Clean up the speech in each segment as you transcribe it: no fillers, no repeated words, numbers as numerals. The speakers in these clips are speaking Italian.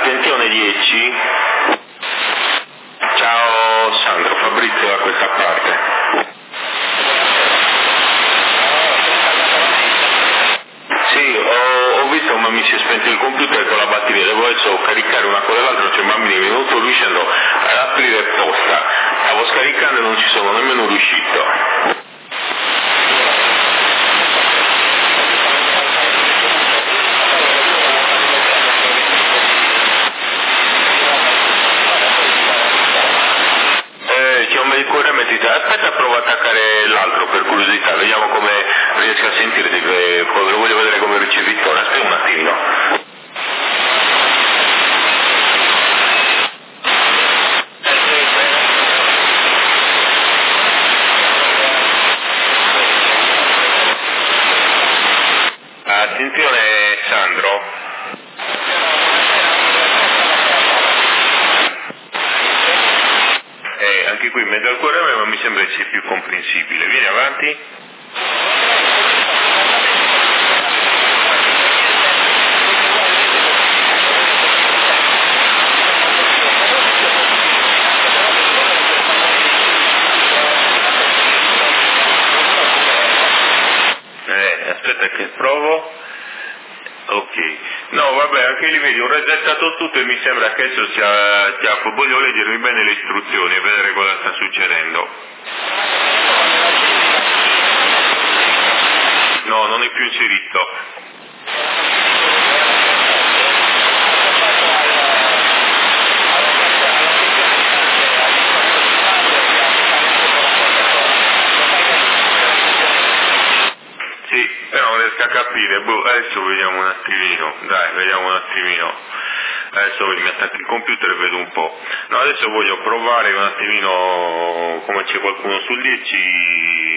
Attenzione 10. Ciao Sandro, Fabrizio da questa parte. Sì, ho visto ma mi si è spento il computer con la batteria, devo adesso caricare una cosa dell'altra, c'è un bambino mi è venuto dicendo ad aprire posta, stavo scaricando e non ci sono nemmeno riuscito. Il cuore mettita, aspetta, provo a attaccare l'altro per curiosità, vediamo come riesco a sentirti, voglio vedere come ricevittore, aspetta un attimino. Attenzione Sandro. Anche qui in mezzo al cuore ma mi sembra sia più comprensibile. Vieni avanti. Aspetta che provo. Ok. No, vabbè, anche lì vedi, ho resettato tutto e mi sembra che adesso voglio leggermi bene le istruzioni e vedere cosa sta succedendo. No, non è più inserito. Sì, però non riesco a capire, adesso vediamo un attimino, dai, vediamo un attimino. Adesso mi attacco il computer e vedo un po'. No, adesso voglio provare un attimino come c'è qualcuno sul 10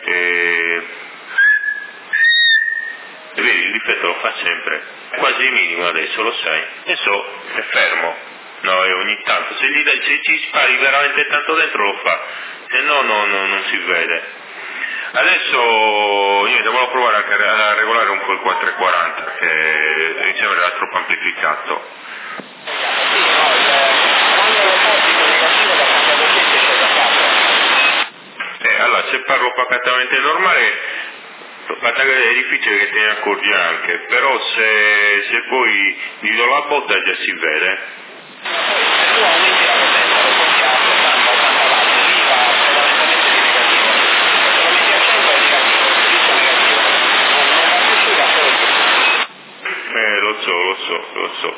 vedi, il difetto lo fa sempre, è quasi minimo adesso, lo sai. Adesso è fermo, no, e ogni tanto, se ci spari veramente tanto dentro lo fa, se no, non si vede. Adesso niente, volevo provare a regolare un po' il 440 che mi sembra troppo amplificato. Allora, se parlo pacatamente normale è difficile che te ne accorgi anche, però se poi gli do la botta già si vede. Lo so.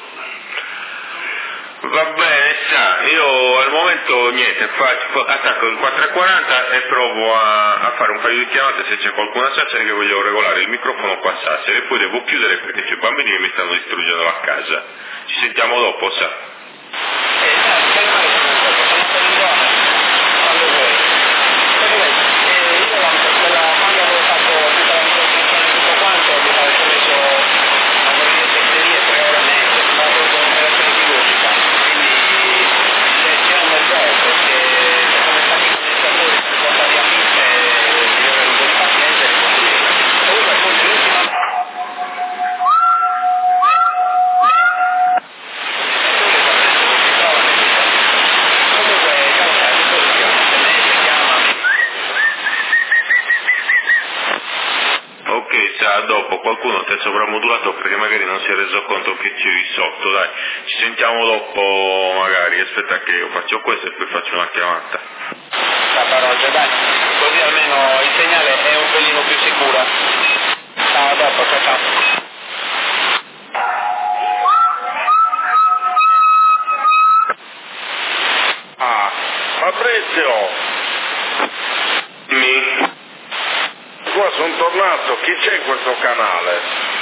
Va bene, io al momento niente, attacco il 440 e provo a fare un paio di chiamate se c'è qualcuno a Sassari che voglio regolare il microfono qua a Sassari e poi devo chiudere perché c'è bambini che mi stanno distruggendo la casa. Ci sentiamo dopo, sa? Dopo qualcuno ti ha sovramodulato perché magari non si è reso conto che c'eri sotto, dai, ci sentiamo dopo magari, aspetta che io faccio questo e poi faccio una chiamata. La parola, dai, così almeno il segnale è un pelino più sicuro. Ciao, dopo, ciao. Ah, Fabrizio! Qua sono tornato, chi c'è in questo canale?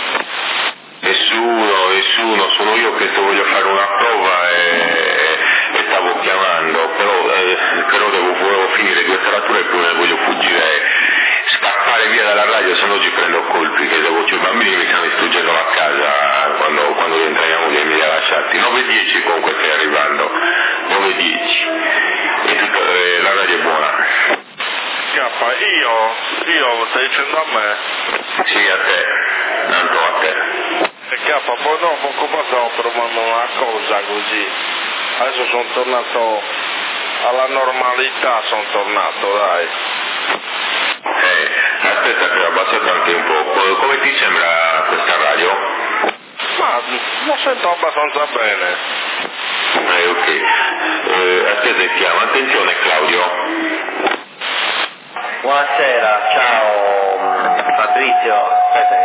Nessuno, sono io che voglio fare una prova e stavo chiamando, però volevo finire due carature e poi voglio fuggire, scappare via dalla radio, se no ci prendo colpi, che c'è i bambini mi stanno distruggendo la casa quando rientriamo via, mi li ha lasciati. 9:10 comunque stai arrivando, 9:10, e la radio è buona. Io, stai dicendo a me? Sì, a te. E poi no, poco fa stavo provando una cosa così. Adesso sono tornato alla normalità, sono tornato, dai. Aspetta che ho abbassato anche un po'. Come ti sembra questa radio? Ma la sento abbastanza bene. Ok. Aspetta, sentiamo. Attenzione Claudio. Buonasera, ciao Fabrizio. Aspetta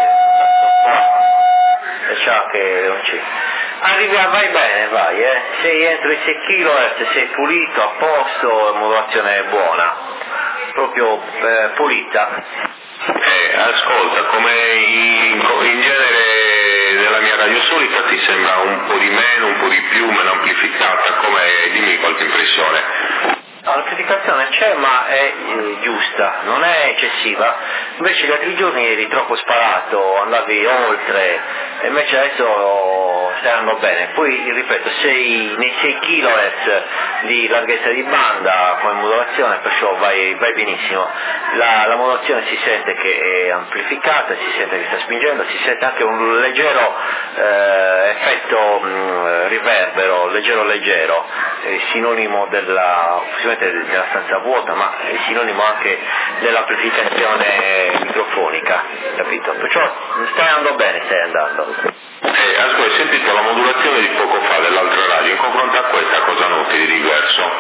che ciao che non ci. Vai bene, vai, sei entro i 6 kHz, sei pulito, a posto, modulazione buona, proprio pulita. Ascolta, come in genere nella mia radio solita ti sembra un po' di meno, un po' di più, meno amplificata, dimmi qualche impressione. L'amplificazione c'è ma è giusta, non è eccessiva, invece gli altri giorni eri troppo sparato, andavi oltre, e invece adesso stai andando bene. Poi ripeto, sei nei 6 kHz di larghezza di banda come modulazione, perciò vai benissimo. La modulazione si sente che è amplificata, si sente che sta spingendo, si sente anche un leggero effetto riverbero, leggero, sinonimo della stanza vuota, ma è sinonimo anche dell'amplificazione microfonica, capito? Perciò stai andando bene, Ascolta, hai sentito la modulazione di poco fa dell'altra radio, in confronto a questa cosa noti di diverso?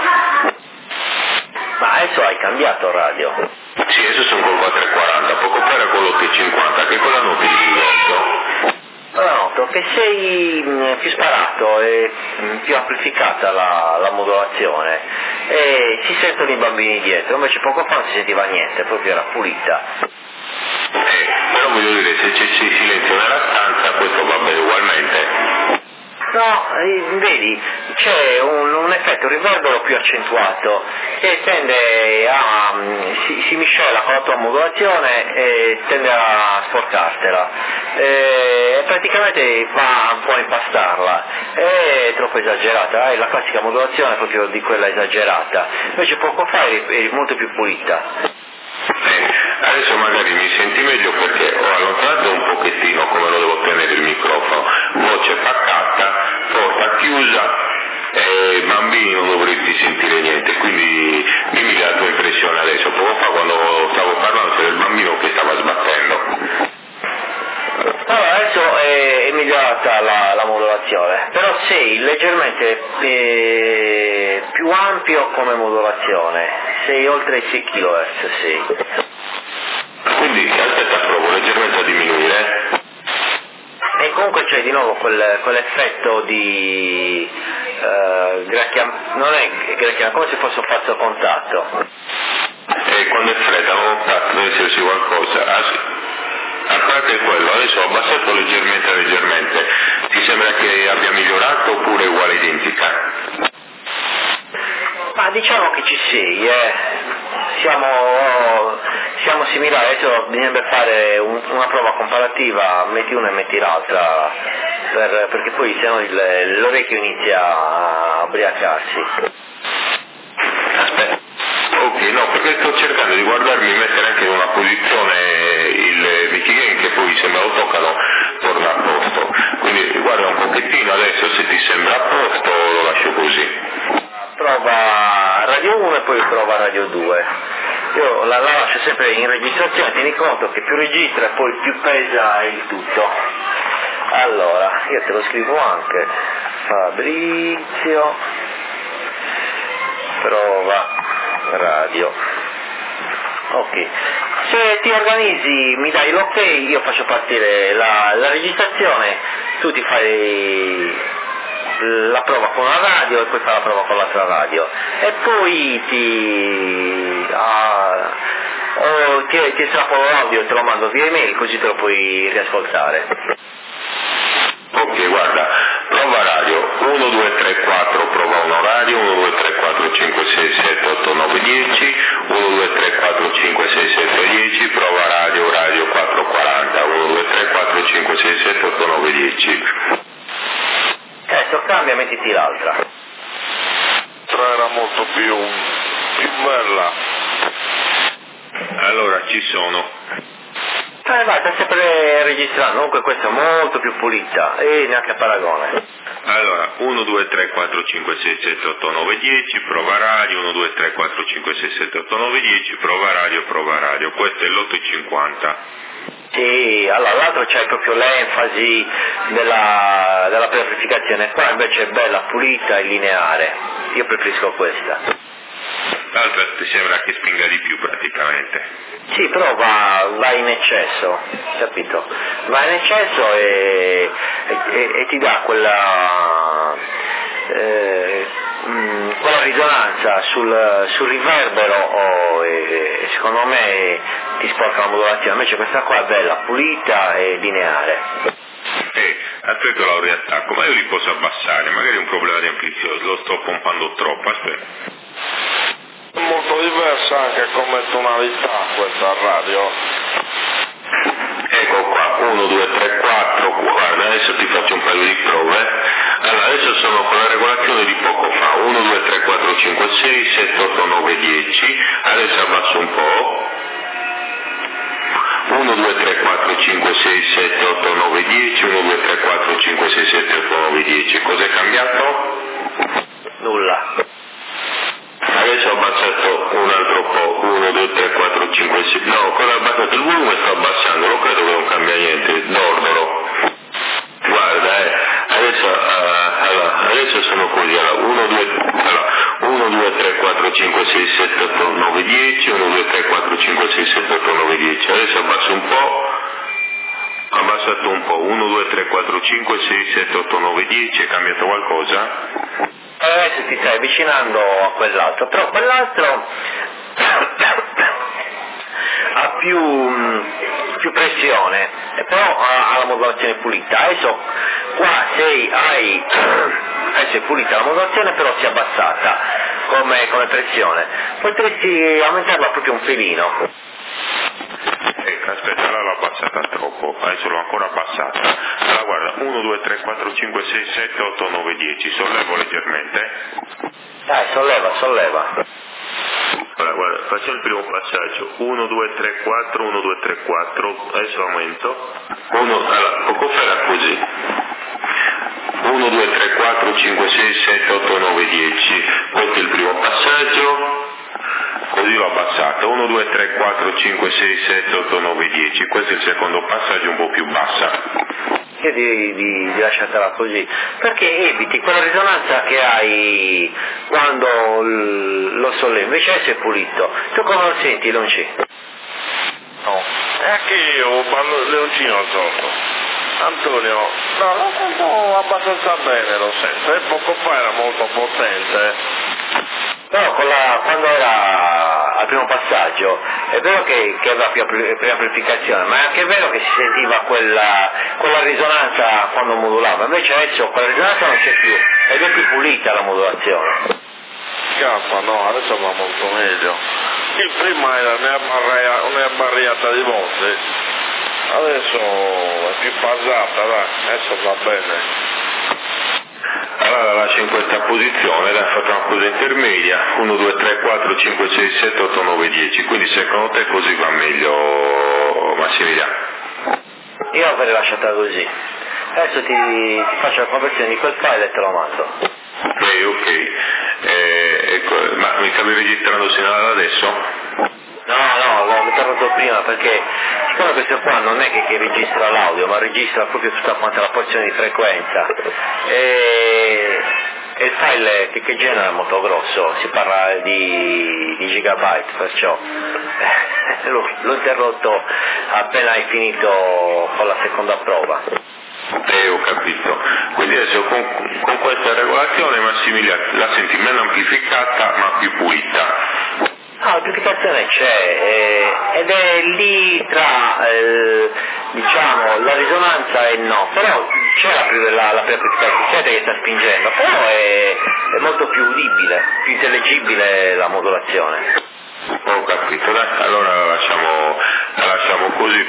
Ma adesso hai cambiato radio? Sì, adesso sono col 440, poco fa era con l'850, che cosa noti di diverso? Allora noto che sei più sparato e più amplificata la modulazione e si sentono i bambini dietro, invece poco fa non si sentiva niente, proprio era pulita. Però voglio dire, se c'è silenzio nella stanza questo va bene ugualmente. No, vedi, c'è un effetto riverbero più accentuato che tende a si miscela con la tua modulazione e tende a sporcartela e praticamente va un po' a impastarla, è troppo esagerata, è la classica modulazione proprio di quella esagerata, invece poco fa eri molto più pulita. Adesso magari mi senti meglio perché ho allontanato un pochettino come lo devo tenere il microfono, voce paccata, porta chiusa e bambini non dovresti sentire niente, quindi dimmi la tua impressione adesso. Poco fa quando stavo parlando c'era il bambino che stava sbattendo. Allora, adesso è migliorata la modulazione, però sei leggermente più ampio come modulazione, sei oltre i 6 kHz, sei. Quindi aspetta, provo leggermente a diminuire. E comunque c'è di nuovo quell'effetto di non è gracchiamento, come se fosse un falso contatto. E quando è fredda un contatto deve esserci qualcosa. A parte quello, adesso ho abbassato leggermente. Ti sembra che abbia migliorato oppure uguale identica? Ma diciamo che ci sei, siamo similari, adesso bisognerebbe fare una prova comparativa, metti una e metti l'altra, perché poi sennò l'orecchio inizia a ubriacarsi. Aspetta, ok, no, perché sto cercando di guardarmi e mettere anche in una posizione il Michigan che poi se me lo toccano torna a posto, quindi guarda un pochettino adesso, se ti sembra a posto lo lascio così. Prova Radio 1 e poi prova Radio 2. Io la lascio sempre in registrazione, tieni conto che più registra e poi più pesa il tutto. Allora, io te lo scrivo anche. Fabrizio, prova radio. Ok. Se ti organizzi, mi dai l'ok, io faccio partire la registrazione, tu ti fai la prova con la radio e poi fa la prova con l'altra radio e poi ti estrapolo l'audio e te lo mando via email così te lo puoi riascoltare. Ok, guarda, prova radio 1, 2, 3, 4, prova 1 radio, 1, 2, 3, 4, 5, 6, 7, 8, 9, 10, 1, 2, 3, 4, 5, 6, 7, 10, prova radio 440, 1, 2, 3, 4, 5, 6, 7, 8, 9, 10. Adesso cambia, mettiti l'altra. L'altra era molto più bella. Allora, ci sono. Vai, sta sempre registrando, comunque questa è molto più pulita e neanche a paragone. Allora, 1, 2, 3, 4, 5, 6, 7, 8, 9, 10, prova radio, 1, 2, 3, 4, 5, 6, 7, 8, 9, 10, prova radio, questo è l'8,50. Sì, allora l'altro c'è proprio l'enfasi della purificazione, qua invece è bella, pulita e lineare, io preferisco questa. L'altra ti sembra che spinga di più praticamente. Sì, però va in eccesso, capito? Va in eccesso e ti dà quella risonanza sul riverbero e secondo me ti sporca la modulazione, invece questa qua è bella, pulita e lineare. Aspetta, lo riattacco, ma io li posso abbassare, magari è un problema di amplificazione, lo sto pompando troppo, aspetta. È molto diversa anche come tonalità questa radio. Ecco qua, 1, 2, 3, 4, guarda, adesso ti faccio un paio di prove. Allora, adesso sono con la regolazione di poco fa, 1, 2, 3, 4, 5, 6, 7, 8, 9, 10, adesso abbasso un po'. 1, 2, 3, 4, 5, 6, 7, 8, 9, 10, 1, 2, 3, 4, 5, 6, 7, 8, 9, 10. Cos'è cambiato? Nulla. Adesso ho abbassato un altro po', 1, 2, 3, 4, 5, 6, no, ancora abbassate il volume, sto abbassando, non credo che non cambia niente, dormero. Guarda, adesso sono così, allora, 1, 2, 3, 4, 5, 6, 7, 8, 9, 10, 1, 2, 3, 4, 5, 6, 7, 8, 9, 10, adesso abbasso un po', abbassato un po', 1, 2, 3, 4, 5, 6, 7, 8, 9, 10, è cambiato qualcosa? Adesso ti stai avvicinando a quell'altro, però quell'altro ha più pressione, però ha la modulazione pulita. Adesso qua adesso è pulita la modulazione, però si è abbassata come pressione. Potresti aumentarla proprio un pelino. Ecco, aspetta, allora l'ho abbassata troppo, adesso l'ho ancora abbassata. Allora guarda, 1, 2, 3, 4, 5, 6, 7, 8, 9, 10, sollevo leggermente. Dai, solleva. Allora guarda, facciamo il primo passaggio, 1, 2, 3, 4, 1, 2, 3, 4, adesso aumento. Allora, poco fa era così. 1, 2, 3, 4, 5, 6, 7, 8, 9, 10, questo è il primo passaggio. Così l'ho abbassato, 1, 2, 3, 4, 5, 6, 7, 8, 9, 10, questo è il secondo passaggio un po' più bassa. Io di lasciartela così, perché eviti quella risonanza che hai quando lo sollevi, invece adesso è pulito. Tu come lo senti, Leoncino? No, è anche io parlo Leoncino sotto. Antonio, no, lo sento abbastanza bene, lo sento, e poco fa era molto potente. Però quando era al primo passaggio è vero che aveva più amplificazione, ma è anche vero che si sentiva quella risonanza quando modulava, invece adesso quella risonanza non c'è più ed è più pulita la modulazione. Cazzo, no, adesso va molto meglio. Il prima era una barriata di volte, adesso è più basata, dai, adesso va bene. Allora la lascio in questa posizione, l'ha fatto una cosa intermedia, 1, 2, 3, 4, 5, 6, 7, 8, 9, 10, quindi secondo te così va meglio, Massimiliano? Io l'avrei lasciata così, adesso ti faccio la conversione di quel file e te lo mando. Ok, ecco, ma mi stavi registrando sino ad adesso? No, l'ho interrotto prima perché siccome questo qua non è che registra l'audio, ma registra proprio tutta quanta la porzione di frequenza e il file che genera è molto grosso, si parla di gigabyte, perciò l'ho interrotto appena hai finito con la seconda prova. Ho capito, quindi adesso con questa regolazione Massimiliano la senti meno amplificata ma più pulita. No, l'amplificazione c'è ed è lì tra diciamo la risonanza e no, però c'è la preamplificazione, sente che sta spingendo, però è molto più udibile, più intelligibile la modulazione. Ho capito, dai, allora la lasciamo così,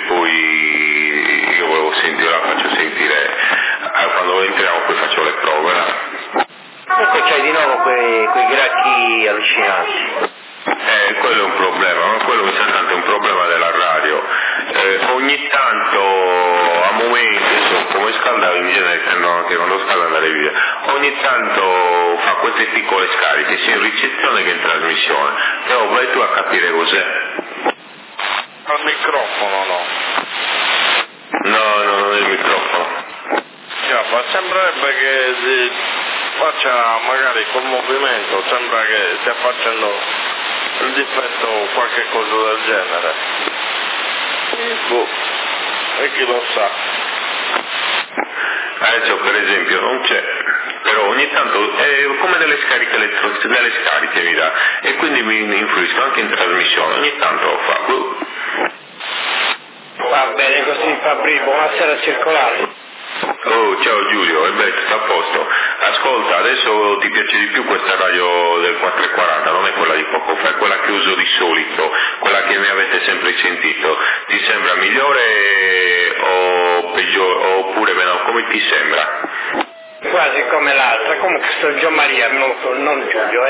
poi io volevo sentire, la faccio sentire, quando entriamo poi faccio le prove. E poi c'hai di nuovo quei gracchi allucinanti. Quello è un problema, ma quello mi sa tanto è un problema della radio. Ogni tanto, a momenti, come scaldare in genere, no, che quando scalda andare via, ogni tanto fa queste piccole scariche sia in ricezione che in trasmissione, però vai tu a capire cos'è. Al microfono no? No, non è il microfono. Ma sembrerebbe che si faccia magari col movimento, sembra che stia facendo il difetto o qualche cosa del genere. E chi lo sa. Adesso per esempio non c'è, però ogni tanto è come delle scariche delle scariche mi dà, e quindi mi influiscono anche in trasmissione, ogni tanto lo fa. Va bene così Fabri, buonasera circolare. Oh, ciao Giulio, e beh, tutto a posto. Ascolta, adesso ti piace di più questa radio del 440, non è quella di poco fa, è quella che uso di solito, quella che mi avete sempre sentito. Ti sembra migliore o peggiore, oppure meno, come ti sembra? Quasi come l'altra, comunque sto Gian Maria, non Giulio,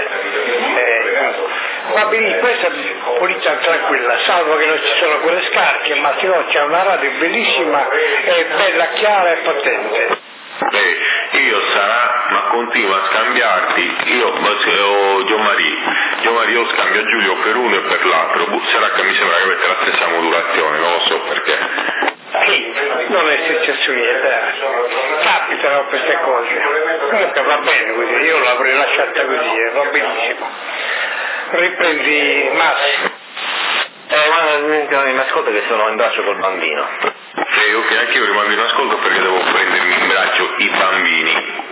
Va bene, questa è pulita tranquilla, salvo che non ci sono quelle scarche, ma se no c'è una radio bellissima e bella, chiara e potente. Io sarà, ma continua a scambiarti, io Gian Maria lo scambio a Giulio per uno e per l'altro, sarà che mi sembra che avete la stessa modulazione, non lo so perché. Sì, non è successo niente, capitano queste cose, comunque va bene così, io l'avrei lasciata così, va benissimo. Riprendi Massimo. Mi ascolta che sono in braccio col bambino. Ok, anche io rimango in ascolto perché devo prendermi in braccio i bambini.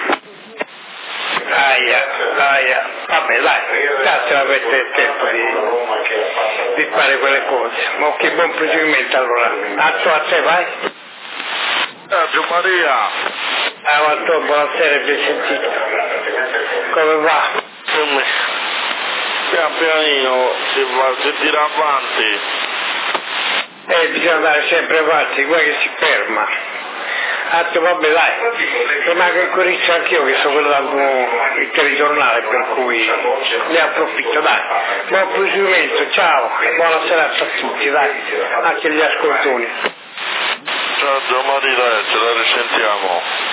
Aia, vabbè dai, se avete il tempo di fare quelle cose. Ma che buon proseguimento allora. A te vai. Gian Maria. Buonasera e ben sentito. Come va? Pian pianino si tira avanti. Bisogna andare sempre avanti, guarda che si ferma. Vabbè dai, rimango in Corizia anch'io che sto guardando il telegiornale, per cui ne approfitto, dai. Buon proseguimento, ciao, buona serata a tutti, dai, anche agli ascoltatori. Ciao Gian Maria, ce la risentiamo.